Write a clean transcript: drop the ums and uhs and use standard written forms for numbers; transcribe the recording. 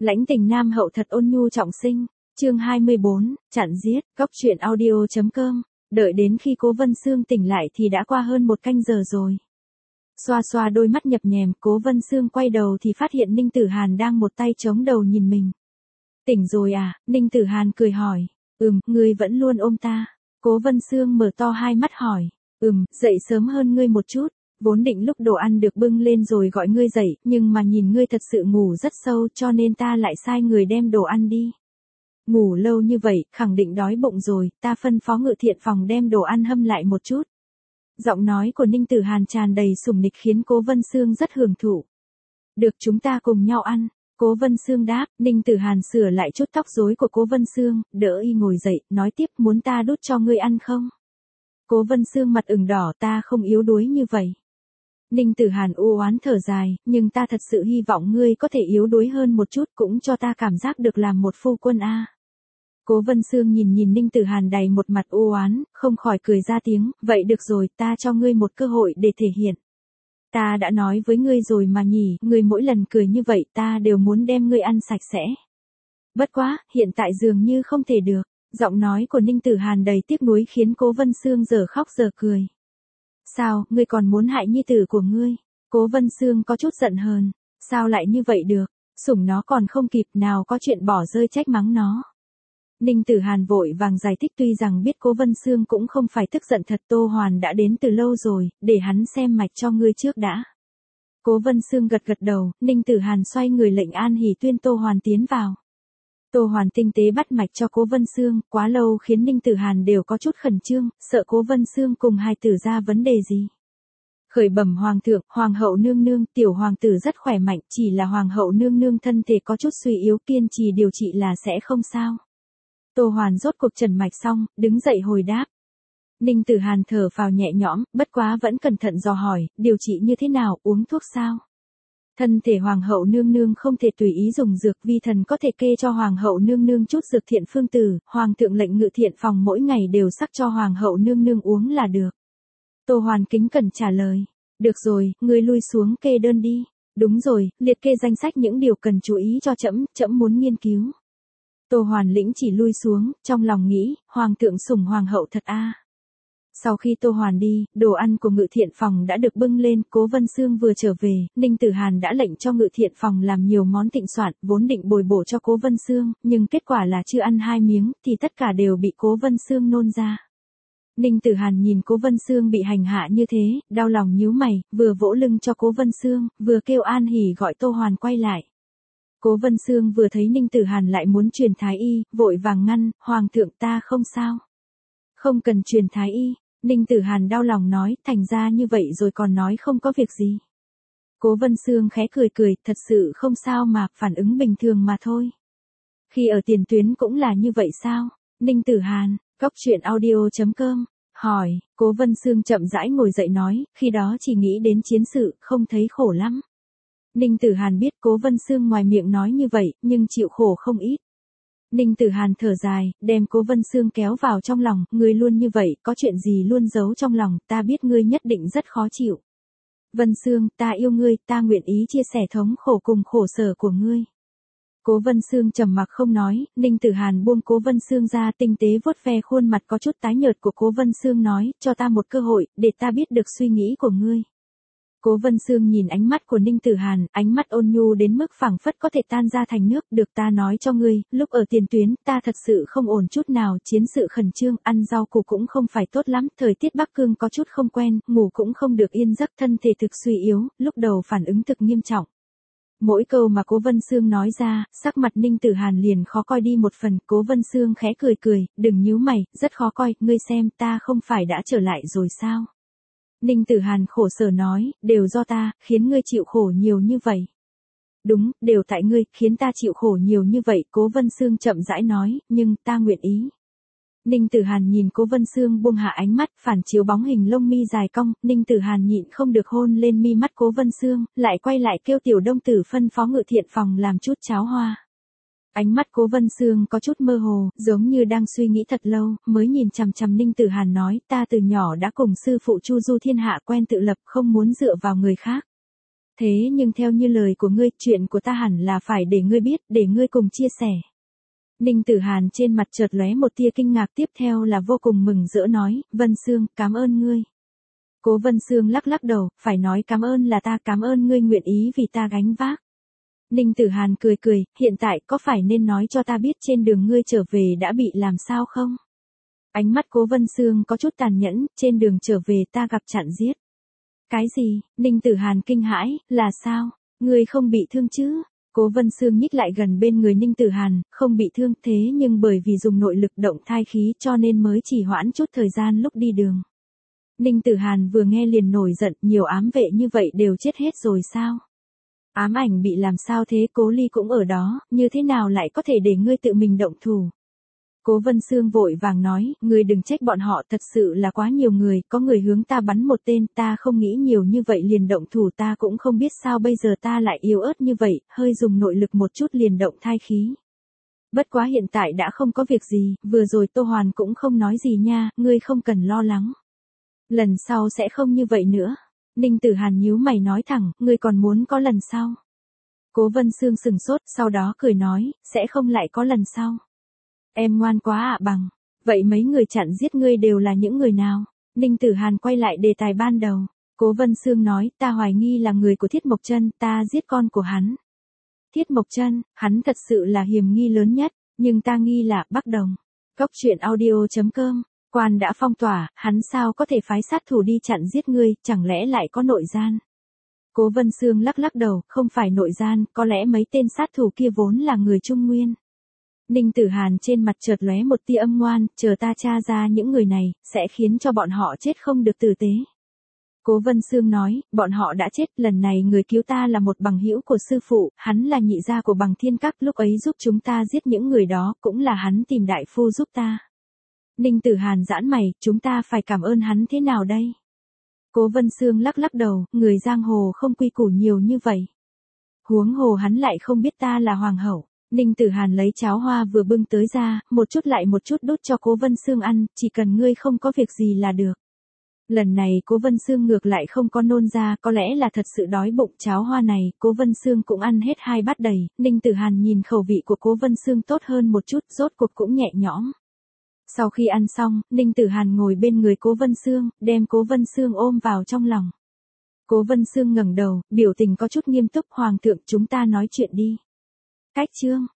Lãnh tình nam hậu thật ôn nhu trọng sinh, chương 24, chặn giết, góc truyện audio.com, đợi đến khi Cố Vân Sương tỉnh lại thì đã qua hơn 1 canh giờ rồi. Xoa xoa đôi mắt nhập nhèm, Cố Vân Sương quay đầu thì phát hiện Ninh Tử Hàn đang một tay chống đầu nhìn mình. Tỉnh rồi à? Ninh Tử Hàn cười hỏi. Ngươi vẫn luôn ôm ta. Cố Vân Sương mở to hai mắt hỏi. Dậy sớm hơn ngươi một chút. Vốn định lúc đồ ăn được bưng lên rồi gọi ngươi dậy, nhưng mà nhìn ngươi thật sự ngủ rất sâu cho nên ta lại sai người đem đồ ăn đi. Ngủ lâu như vậy, khẳng định đói bụng rồi, ta phân phó Ngự Thiện phòng đem đồ ăn hâm lại một chút. Giọng nói của Ninh Tử Hàn tràn đầy sủng nịch khiến Cố Vân Sương rất hưởng thụ. Được, chúng ta cùng nhau ăn. Cố Vân Sương đáp. Ninh Tử Hàn sửa lại chút tóc rối của Cố Vân Sương, đỡ y ngồi dậy, nói tiếp, muốn ta đút cho ngươi ăn không? Cố Vân Sương mặt ửng đỏ, ta không yếu đuối như vậy. Ninh Tử Hàn u oán thở dài, nhưng ta thật sự hy vọng ngươi có thể yếu đuối hơn một chút, cũng cho ta cảm giác được làm một phu quân a. Cố Vân Sương nhìn Ninh Tử Hàn đầy một mặt u oán, không khỏi cười ra tiếng, vậy được rồi, ta cho ngươi một cơ hội để thể hiện. Ta đã nói với ngươi rồi mà nhỉ, ngươi mỗi lần cười như vậy ta đều muốn đem ngươi ăn sạch sẽ. Bất quá, hiện tại dường như không thể được. Giọng nói của Ninh Tử Hàn đầy tiếc nuối khiến Cố Vân Sương giờ khóc giờ cười. Sao, ngươi còn muốn hại nhi tử của ngươi? Cố Vân Sương có chút giận hờn. Sao lại như vậy được? Sủng nó còn không kịp, nào có chuyện bỏ rơi trách mắng nó. Ninh Tử Hàn vội vàng giải thích, tuy rằng biết Cố Vân Sương cũng không phải tức giận thật, Tô Hoàn đã đến từ lâu rồi, để hắn xem mạch cho ngươi trước đã. Cố Vân Sương gật đầu, Ninh Tử Hàn xoay người lệnh An Hỷ tuyên Tô Hoàn tiến vào. Tô Hoàn tinh tế bắt mạch cho Cố Vân Sương, quá lâu khiến Ninh Tử Hàn đều có chút khẩn trương, sợ Cố Vân Sương cùng hài tử ra vấn đề gì. Khởi bẩm hoàng thượng, hoàng hậu nương nương, tiểu hoàng tử rất khỏe mạnh, chỉ là hoàng hậu nương nương thân thể có chút suy yếu, kiên trì điều trị là sẽ không sao. Tô Hoàn rốt cuộc trần mạch xong, đứng dậy hồi đáp. Ninh Tử Hàn thở phào nhẹ nhõm, bất quá vẫn cẩn thận dò hỏi, điều trị như thế nào, uống thuốc sao? Thân thể hoàng hậu nương nương không thể tùy ý dùng dược, vi thần có thể kê cho hoàng hậu nương nương chút dược thiện phương tử, hoàng thượng lệnh Ngự Thiện phòng mỗi ngày đều sắc cho hoàng hậu nương nương uống là được. Tô Hoàn kính cẩn trả lời. Được rồi, ngươi lui xuống kê đơn đi. Đúng rồi, liệt kê danh sách những điều cần chú ý cho trẫm, trẫm muốn nghiên cứu. Tô Hoàn lĩnh chỉ lui xuống, trong lòng nghĩ, hoàng thượng sủng hoàng hậu thật a. Sau khi Tô Hoàn đi, đồ ăn của Ngự Thiện phòng đã được bưng lên, Cố Vân Sương vừa trở về, Ninh Tử Hàn đã lệnh cho Ngự Thiện phòng làm nhiều món thịnh soạn, vốn định bồi bổ cho Cố Vân Sương, nhưng kết quả là chưa ăn 2 miếng, thì tất cả đều bị Cố Vân Sương nôn ra. Ninh Tử Hàn nhìn Cố Vân Sương bị hành hạ như thế, đau lòng nhíu mày, vừa vỗ lưng cho Cố Vân Sương, vừa kêu An Hỷ gọi Tô Hoàn quay lại. Cố Vân Sương vừa thấy Ninh Tử Hàn lại muốn truyền thái y, vội vàng ngăn, hoàng thượng ta không sao. Không cần truyền thái y. Ninh Tử Hàn đau lòng nói, thành ra như vậy rồi còn nói không có việc gì. Cố Vân Sương khẽ cười, thật sự không sao mà, phản ứng bình thường mà thôi. Khi ở tiền tuyến cũng là như vậy sao? Ninh Tử Hàn, góc truyện audio.com, hỏi. Cố Vân Sương chậm rãi ngồi dậy nói, khi đó chỉ nghĩ đến chiến sự, không thấy khổ lắm. Ninh Tử Hàn biết Cố Vân Sương ngoài miệng nói như vậy, nhưng chịu khổ không ít. Ninh Tử Hàn thở dài, đem Cố Vân Sương kéo vào trong lòng, ngươi luôn như vậy, có chuyện gì luôn giấu trong lòng, ta biết ngươi nhất định rất khó chịu. Vân Sương, ta yêu ngươi, ta nguyện ý chia sẻ thống khổ cùng khổ sở của ngươi. Cố Vân Sương trầm mặc không nói, Ninh Tử Hàn buông Cố Vân Sương ra, tinh tế vuốt ve khuôn mặt có chút tái nhợt của Cố Vân Sương nói, cho ta một cơ hội, để ta biết được suy nghĩ của ngươi. Cố Vân Sương nhìn ánh mắt của Ninh Tử Hàn, ánh mắt ôn nhu đến mức phảng phất có thể tan ra thành nước, được ta nói cho ngươi, lúc ở tiền tuyến, ta thật sự không ổn chút nào, chiến sự khẩn trương, ăn rau củ cũng không phải tốt lắm, thời tiết Bắc Cương có chút không quen, ngủ cũng không được yên giấc, thân thể thực suy yếu, lúc đầu phản ứng thực nghiêm trọng. Mỗi câu mà Cố Vân Sương nói ra, sắc mặt Ninh Tử Hàn liền khó coi đi một phần, Cố Vân Sương khẽ cười, đừng nhíu mày, rất khó coi, ngươi xem, ta không phải đã trở lại rồi sao? Ninh Tử Hàn khổ sở nói, đều do ta, khiến ngươi chịu khổ nhiều như vậy. Đúng, đều tại ngươi, khiến ta chịu khổ nhiều như vậy, Cố Vân Sương chậm rãi nói, nhưng ta nguyện ý. Ninh Tử Hàn nhìn Cố Vân Sương buông hạ ánh mắt, phản chiếu bóng hình lông mi dài cong, Ninh Tử Hàn nhịn không được hôn lên mi mắt Cố Vân Sương, lại quay lại kêu Tiểu Đông Tử phân phó Ngự Thiện phòng làm chút cháo hoa. Ánh mắt Cố Vân Sương có chút mơ hồ, giống như đang suy nghĩ thật lâu, mới nhìn chằm chằm Ninh Tử Hàn nói, ta từ nhỏ đã cùng sư phụ Chu Du thiên hạ quen tự lập, không muốn dựa vào người khác. Thế nhưng theo như lời của ngươi, chuyện của ta hẳn là phải để ngươi biết, để ngươi cùng chia sẻ. Ninh Tử Hàn trên mặt chợt lóe một tia kinh ngạc, tiếp theo là vô cùng mừng rỡ nói, Vân Sương, cảm ơn ngươi. Cố Vân Sương lắc lắc đầu, phải nói cảm ơn là ta, cảm ơn ngươi nguyện ý vì ta gánh vác. Ninh Tử Hàn cười cười, hiện tại có phải nên nói cho ta biết trên đường ngươi trở về đã bị làm sao không? Ánh mắt Cố Vân Sương có chút tàn nhẫn, trên đường trở về ta gặp chặn giết. Cái gì? Ninh Tử Hàn kinh hãi, là sao? Ngươi không bị thương chứ? Cố Vân Sương nhích lại gần bên người Ninh Tử Hàn, không bị thương, thế nhưng bởi vì dùng nội lực động thai khí cho nên mới chỉ hoãn chút thời gian lúc đi đường. Ninh Tử Hàn vừa nghe liền nổi giận, nhiều ám vệ như vậy đều chết hết rồi sao? Ám ảnh bị làm sao thế? Cố Ly cũng ở đó, như thế nào lại có thể để ngươi tự mình động thủ? Cố Vân Sương vội vàng nói, ngươi đừng trách bọn họ, thật sự là quá nhiều người, có người hướng ta bắn một tên, ta không nghĩ nhiều như vậy liền động thủ, ta cũng không biết sao bây giờ ta lại yếu ớt như vậy, hơi dùng nội lực một chút liền động thai khí. Bất quá hiện tại đã không có việc gì, vừa rồi Tô Hoàn cũng không nói gì nha, ngươi không cần lo lắng. Lần sau sẽ không như vậy nữa. Ninh Tử Hàn nhíu mày nói thẳng, ngươi còn muốn có lần sau. Cố Vân Sương sừng sốt, sau đó cười nói, sẽ không lại có lần sau. Em ngoan quá ạ bằng. Vậy mấy người chặn giết ngươi đều là những người nào? Ninh Tử Hàn quay lại đề tài ban đầu. Cố Vân Sương nói, ta hoài nghi là người của Thiết Mộc Chân, ta giết con của hắn. Thiết Mộc Chân, hắn thật sự là hiểm nghi lớn nhất, nhưng ta nghi là Bắc Đồng. Góc truyện audio.com, quan đã phong tỏa, hắn sao có thể phái sát thủ đi chặn giết ngươi, chẳng lẽ lại có nội gian? Cố Vân Sương lắc lắc đầu, không phải nội gian, có lẽ mấy tên sát thủ kia vốn là người Trung Nguyên. Ninh Tử Hàn trên mặt chợt lóe một tia âm ngoan, chờ ta tra ra những người này, sẽ khiến cho bọn họ chết không được tử tế. Cố Vân Sương nói, bọn họ đã chết, lần này người cứu ta là một bằng hữu của sư phụ, hắn là nhị gia của Bằng Thiên Các, lúc ấy giúp chúng ta giết những người đó, cũng là hắn tìm đại phu giúp ta. Ninh Tử Hàn giãn mày, chúng ta phải cảm ơn hắn thế nào đây? Cố Vân Sương lắc lắc đầu, người giang hồ không quy củ nhiều như vậy. Huống hồ hắn lại không biết ta là hoàng hậu. Ninh Tử Hàn lấy cháo hoa vừa bưng tới ra, một chút lại một chút đút cho Cố Vân Sương ăn, chỉ cần ngươi không có việc gì là được. Lần này Cố Vân Sương ngược lại không có nôn ra, có lẽ là thật sự đói bụng. Cháo hoa này, Cố Vân Sương cũng ăn hết 2 bát đầy, Ninh Tử Hàn nhìn khẩu vị của Cố Vân Sương tốt hơn một chút, rốt cuộc cũng nhẹ nhõm. Sau khi ăn xong, Ninh Tử Hàn ngồi bên người Cố Vân Sương, đem Cố Vân Sương ôm vào trong lòng. Cố Vân Sương ngẩng đầu, biểu tình có chút nghiêm túc, Hoàng thượng chúng ta nói chuyện đi. Cách chương